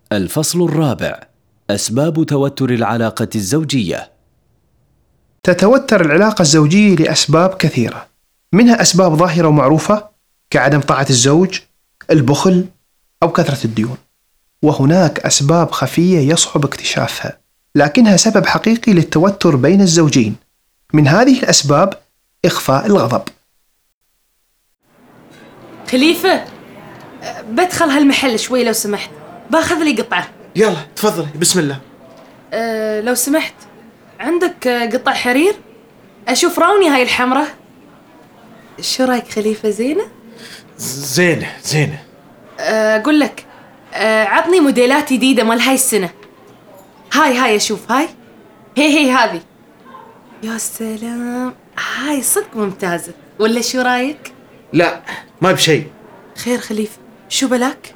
الفصل الرابع: أسباب توتر العلاقة الزوجية. تتوتر العلاقة الزوجية لأسباب كثيرة، منها أسباب ظاهرة ومعروفة كعدم طاعة الزوج، البخل، أو كثرة الديون. وهناك أسباب خفية يصعب اكتشافها لكنها سبب حقيقي للتوتر بين الزوجين. من هذه الأسباب إخفاء الغضب. خليفة، بدخل هالمحل شوي لو سمحت، باخذ لي قطعة. يلا تفضلي، بسم الله. لو سمحت، عندك قطع حرير؟ أشوف راوني هاي الحمرة. شو رايك خليفة؟ زينة؟ زينة. أقول لك، عطني موديلات جديدة مال هاي السنة. هاي أشوف، هي هذه. يا سلام، هاي صدق ممتازة، ولا شو رايك؟ لا، ما بشيء. خير خليفة، شو بلاك؟